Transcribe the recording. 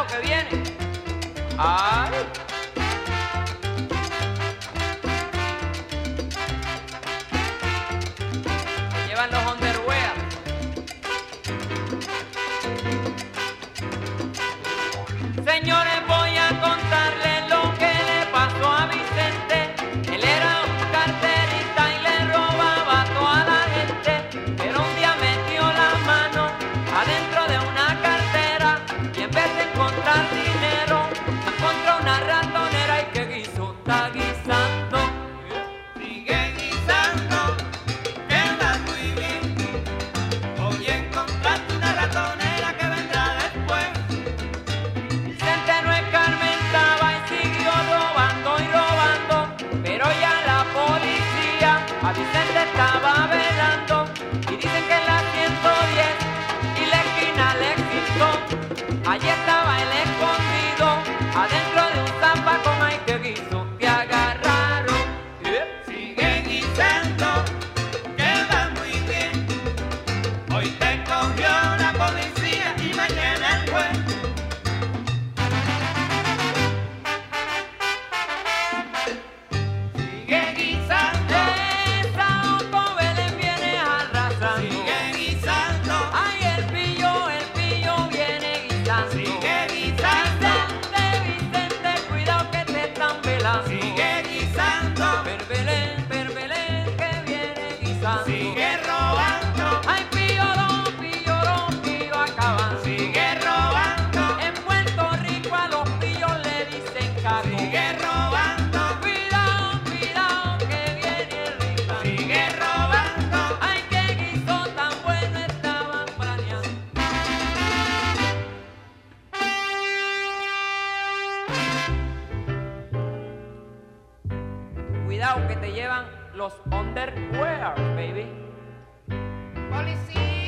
Cuidado que viene. Ay. Se llevan los underwear. Señores, voy a contarles lo que le pasó a Vicente. Él era un carterista y le robaba a toda la gente. Pero un día metió la mano adentro de una cartera y en vez de encontrar dinero, encontró una ratonera y que guiso está guisando. Sigue guisando, queda muy bien. Hoy encontraste una ratonera que vendrá después. Vicente no escarmentaba y siguió robando y robando, pero ya la policía a Vicente estaba velando y dicen que en la 110 y la esquina le quitó. Allí estaba el escondido adentro de un zambacón, ay que guiso que agarraron. Sigue guisando, queda muy bien. Hoy te cogió la policía y mañana el juez. Sigue guisando, Esa Otto Belén viene arrasando. sigue guisando, Ay, el pillo viene guisando. sigue guisando, Vicente, cuidado que te están velando. sigue guisando, Perbelén, que viene guisando. sigue robando, Ay, pillo acabando. sigue robando, En Puerto Rico a los pillos le dicen caco. sigue robando, Cuidado, que viene el ricano. sigue robando. Ay, qué guiso tan bueno estaban planeando. Cuidado que te llevan los underwear, baby. Policía.